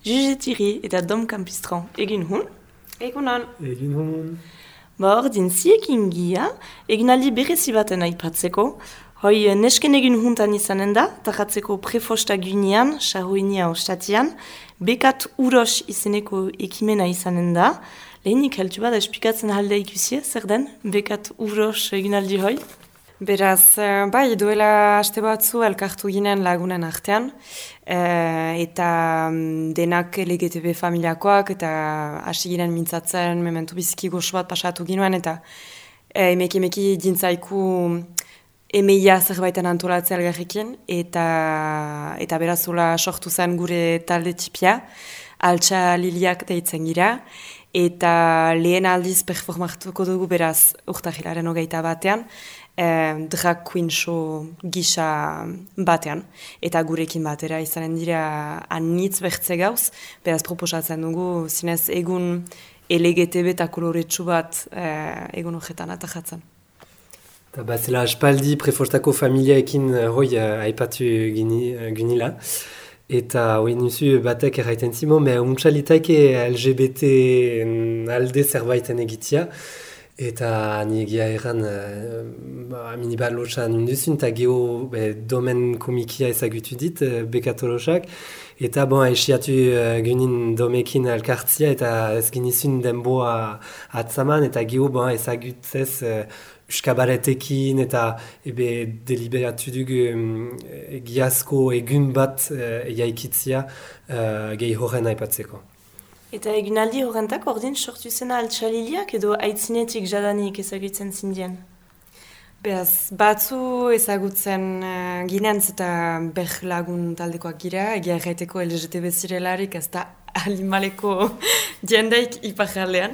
Jugetiri eta Dom Campistran. Egin hun? Egunon. Egin hon. Ordin ziekin gia, eginaldi berezi baten aipatzeko. Hoi nesken egin huntan izanen da, tajatzeko prefosta guinean, sarruinia ostatian, bekat uros izeneko ekimena izanen da. Lehenik heltu bada espikatzen halde ikusie, zer den, bekat uros eginaldi hoi? Beraz, bai, duela aste batzu elkartu ginen lagunen artean, eta denak LGTB familiakoak, eta hasi ginen mintzatzen, mementu biziki goxo bat pasatu ginoen, eta emeki dintzaiku emeia zerbaiten antolatzea elgarrekin, eta berazula sortu zen gure talde tipia, altxa liliak deitzen gira, eta lehen aldiz performatuko dugu beraz urtahilaren 21 drag queen show gisa batean, eta gurekin batera izanen dira anitz bertze gauz, beraz proposatzen dugu zinez egun LGTB eta koloretsu bat egun horretan atajatzen. Eta bazela aspaldi prefostako familiaekin hoi aipatu ginila. Eta hoi nuzu batek erraiten zimo, me untxalitaike LGBT alde zerbaiten egitea. Eta ni egia erran minibat lotxan unduzun, eta geho domen komikia ezagutu dit, bekatolosak. Eta esiatu gunin domekin elkartzia, eta ez ginizun denboa atzaman, eta geho ezagutzez uskabaretekin, eta deliberatu dugu egiazko egun bat jaikitzia gehi horren aipatzeko. Eta eginaldi horrentak ordin sortu zena altxaliliak edo aitzinetik jadanik ezagutzen zindien? Beraz, batzu ezagutzen ginentz eta lagun taldekoak gira, egia erraiteko LGTB zirelarik ez da animaleko jendeik ipajaldean.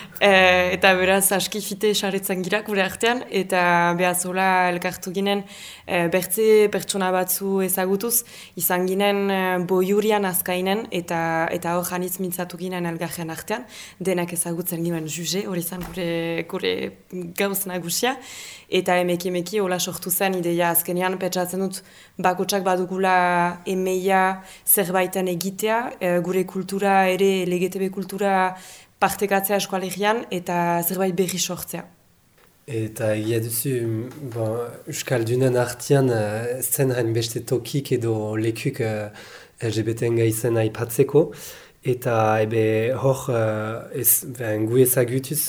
Eta beraz, aski fite esaretzen gira gure artean, eta behazola elkartu ginen bertze pertsona batzu ezagutuz, izan ginen boiurian azkainen, eta hor janitz mintzatu ginen elgarren artean, denak ezagutzen ginen juge, hori izan gure gauz nagusia, eta emeki hola sortu zen ideia azkenean, pentsatzen dut bakotsak badugula emeia zerbaiten egitea, gure kultura ere, LGTB kultura partekatzea eskualegian eta zerbait berri sortzea. Eta egia duzu, Euskaldunen artean zen hain beste tokik edo lekuk LGBT-en gaizen aipatzeko. Eta hor gu ezagutuz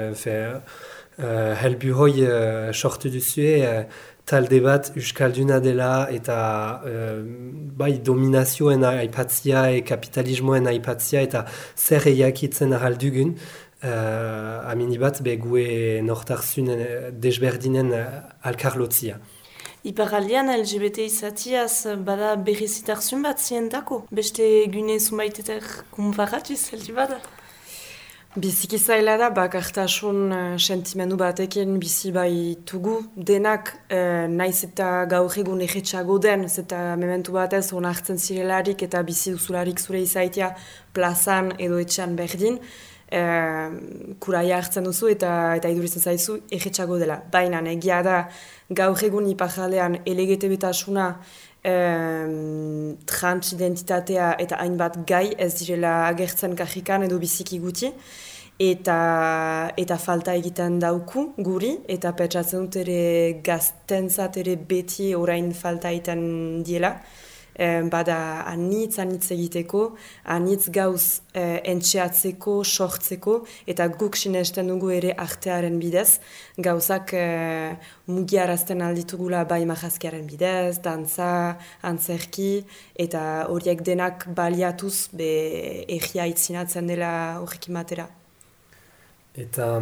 helbu hoi sortu duzue talde bat Euskalduna dela eta dominazioen aipatzia, kapitalismoen aipatzia eta zer eiakitzen ahaldugun amini bat gue nortarzun desberdinen alkarlotzia. Iparaldean LGBT izatiaz bada berrizitarzun bat zientako? Beste gune zumaitetek konparatuz heldu bada? Biziki zaila da, bakartasun sentimendu batekin bizi baitugu denak naiz eta gaur egun egetxago den, eta mementu batez onartzen zirelarik eta bizi duzularik zure izaitia plazan edo etxean berdin, kuraia hartzen duzu eta iduritzen zaizu egetxago dela. Baina egia da gaur egun iparaldean LGTB-tasuna transidentitatea eta hainbat gai ez direla agertzen kajikan edo biziki guti eta falta egiten dauku guri eta pentsatzen dut ere gaztentzat ere beti orain falta egiten diela. Bada anitz egiteko, anitz gauz entxeatzeko, sortzeko, eta guk sinesten dugu ere artearen bidez, gauzak mugiarazten alditugula bai majazkiaren bidez, dantza, antzerki, eta horiek denak baliatuz egia itzinatzen dela horrekin batera. Eta,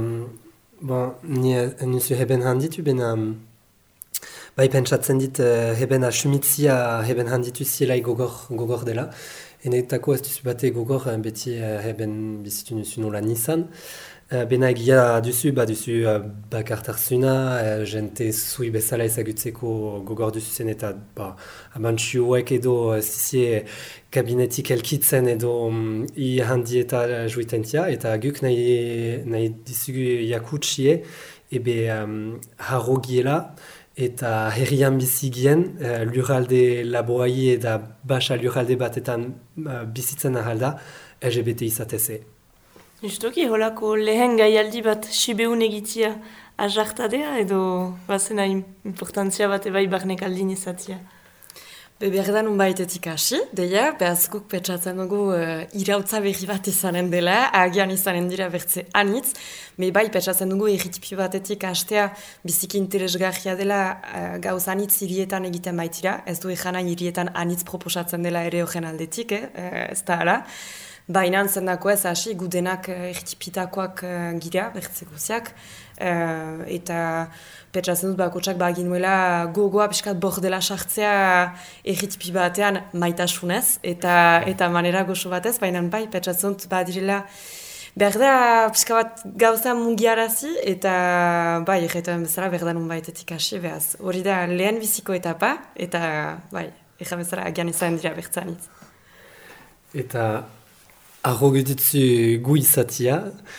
nuzu heben handitu bena... Bai, pentsatzen dit, heben asumitzia, heben handitu zielai gogor dela. Enetako ez duzu bate gogor, beti heben bizitu nuzu nola nizan. Bena egia duzu bakartarzuna, jente zui bezala ezagutzeko gogor duzu zen eta amantxuek edo zizie kabinetik elkitzen edo i handi eta juitentia. Eta guk nahi dizugu jakutsie, harrogiela, eta herrian bizigien, lurralde laboai eta basa lurralde batetan bizitzen ahalda, LGBT izateze. Justoki, holako lehen gaialdi bat sibeun egitia ajartadea edo bazena importantzia bat ebai barnek aldin izatia? Behar da nun baitetik hasi, deia, behaz guk petsatzen dugu irautza berri bat izanen dela, agian izanen dira bertze anitz, bai petsatzen dugu erritipio batetik hastea biziki interesgarria dela gauz anitz hirietan egiten baitira, ez du ejana hirietan anitz proposatzen dela ere horren aldetik, ez da ala. Baina zendako ez hasi, gudenak erritipitakoak gira, bertze guziak, eta petsatzen dut bakotsak baginuela gogoa pixkat bordela sartzea erritipi batean maitasunez, eta manera goxo batez, baina bai petsatzen dut badirela behar da pixka bat gauza mugiarazi, eta bai, erretan bezala behar da nun baitetik hasi, behaz. Hori da lehen biziko etapa, eta bai, erretan bezala agian izan dira bertzanitz. Eta arrogutitzu gu izatia,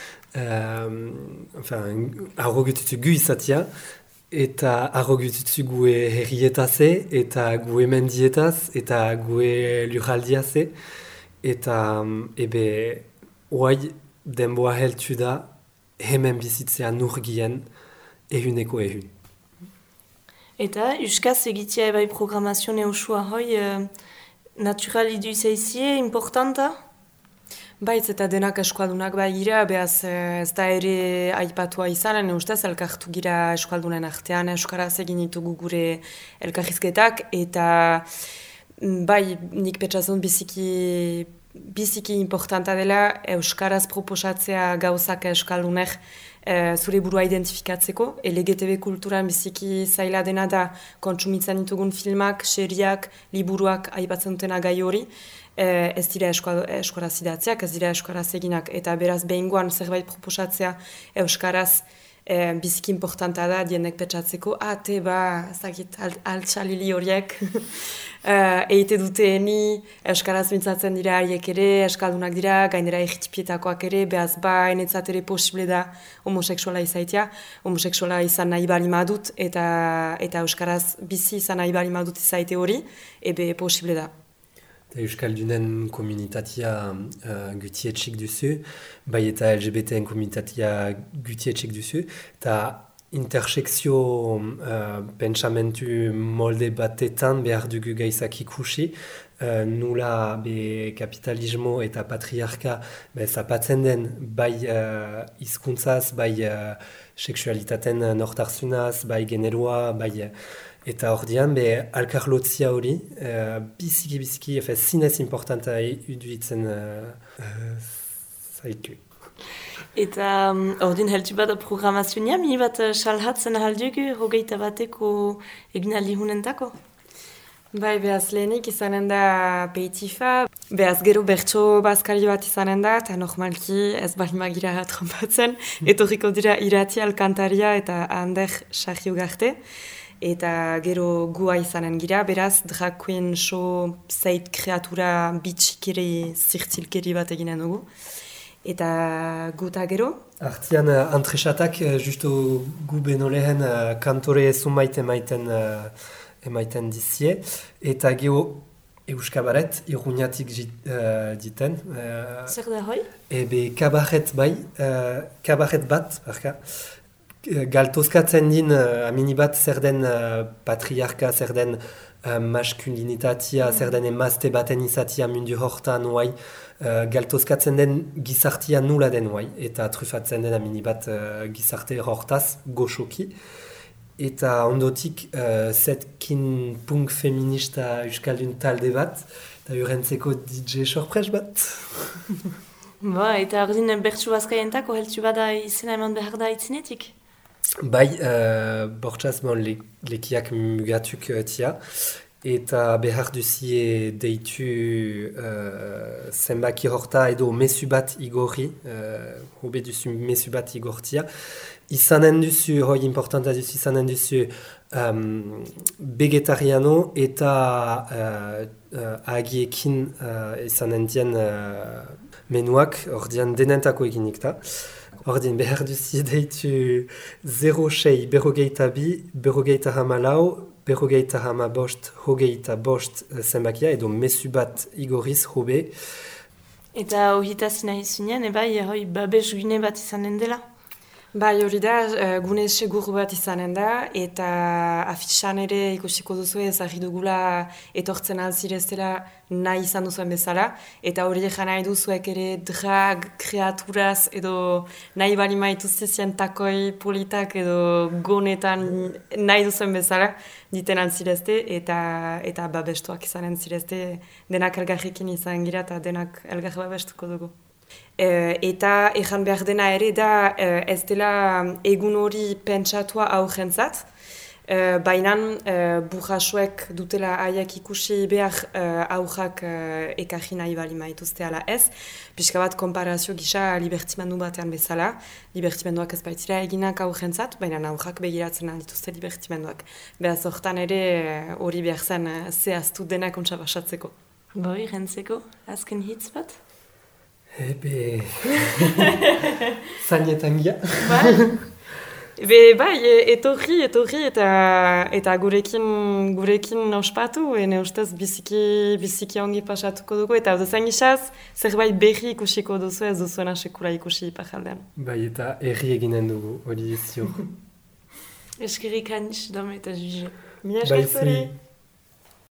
arrogutitzu gu izatia, eta arrogutitzu gue herrietaze, eta gue mendietaz, eta gue lurraldiaze, eta ebe oai denboa heltu da hemen bizitzea nurgien ehuneko ehun. Eta euskaz egitea ebai programazio neusua hoi natural idu izaizie, importanta? Baitz eta denak eskualdunak bai gira, behaz ez da ere aipatua izanen, ustez elkartu gira eskualdunen artean, euskaraz egin ditugu gure elkarrizketak, eta bai nik petsatzen biziki importanta dela euskaraz proposatzea gauzak euskaldunek zure burua identifikatzeko. LGTB kulturan biziki zaila dena da kontsumitzen ditugun filmak, seriak, liburuak aipatzen dutena gai hori. Ez dira euskaraz idatziak, ez dira euskaraz eginak, eta beraz behingoan zerbait proposatzea euskaraz biziki importanta da dienek petsatzeko, ezagit altxalili horiek eite duteeni, euskaraz mintzatzen dira hariek ere, euskaldunak dira, gainera erritipietakoak ere, behaz enetzat ere posible da homoseksuala izaitia, homoseksuala izan nahi bali madut, eta euskaraz bizi izan nahi bali madut izaite hori, ebe posible da. Euskaldunen komunitatea gutietxik duzu, bai eta LGBTen komunitatea gutietxik duzu, eta intersekzio pentsamentu molde batetan behar dugu gaizak ikusi, nula kapitalismo eta patriarka zapatzen den bai hizkuntzaz, bai sexualitaten nortarzunaz, bai generoa, bai... Eta ordian, alkarlotzia hori, biziki, zinez importanta iduitzen zaitu. Eta ordin heltu bat programazioa, mi bat salhatzen ahaldugu, hogeita bateko eginaldi hunentako? Bai, behaz lehenik izanen da peitifa, behaz gero bertso bazkari bat izanen da, eta normalki ez balimagira trompatzen, etorriko dira Irati Alkantaria eta Ander Sarriugarte. Eta gero gua izanen gira, beraz, drag queen show zait kreatura bitxikeri, zirtzilkeri bat eginen dugu. Eta guta gero? Artian, antresatak, justo gu beno lehen kantore zumait emaiten dizie. Eta gero euskabaret, iruniatik diten. Zer da hoi? Ebe kabaret bat, barka. Galtozkatzen din amini bat zer den patriarka, zer den maskulinitatea, zer den emazte baten izatea mundu hortan oai, galtozkatzen den gizartia nula den oai, eta trufatzen den amini bat gizarte hortaz goxoki. Eta ondotik zetkin punk feminista euskaldun talde bat, eta urentzeko DJ sorpres bat. Eta ordin bertsu bazkaientako heltu bada izena eman behar da itzinetik? Bai, bortxaz lekiak mugatuk tia, eta behar duzie deitu zenbaki horta edo mesu bat igorri, hobe duzu mesu bat igortia. Izanen duzu, hoi importanta duzu, izanen duzu vegetariano eta agiekin izanen dien menuak, ordean denentako eginik da. Ordin, behar duzi deitu 06 berrogeita bi, berrogeita hamalau, berrogeita hamabost, hogeita bost zenbakia, edo mesu bat igoriz hobe. Eta ohitaz nahi zinen, ebai, hoi babes gune bat izanen dela? Bai, hori da, gune segur bat izanen da, eta afixan ere ikusiko duzu ezagri dugula etortzen alzireztela nahi izan duzuen bezala, eta hori egan nahi duzuek ere drag, kreaturaz, edo nahi bali maituzizien takoi politak edo gonetan nahi duzuen bezala diten alzirezte, eta babestuak izanen zirezte, denak elgarrekin izan gira eta denak elgar babestuko dugu. Eta ejan behar dena ere da ez dela egun hori pentsatua aurrentzat, baina burrasuek dutela haiek ikusi behar aurrak ekarri nahi bali maituzte ala ez. Pixka bat konparazio gisa libertimendu batean bezala, libertimenduak ez baitzira eginak aurrentzat, baina aurrak begiratzen dituzte libertimenduak. Beraz hortan ere hori behar zen zehaztu denak ontsa basatzeko. Boi, rentzeko, azken hitz bat? Ebe... Zainetan gira. Bai, etorri eta gurekin ospatu, ene ustez biziki ongi pasatuko dugu, eta zain isaz, zerbait berri ikusiko duzu ez duzuena sekula ikusi iparaldean. Bai, eta erri eginen dugu, hori ziur. Eskerrik aniz, dame eta juge. Mila eskerrik.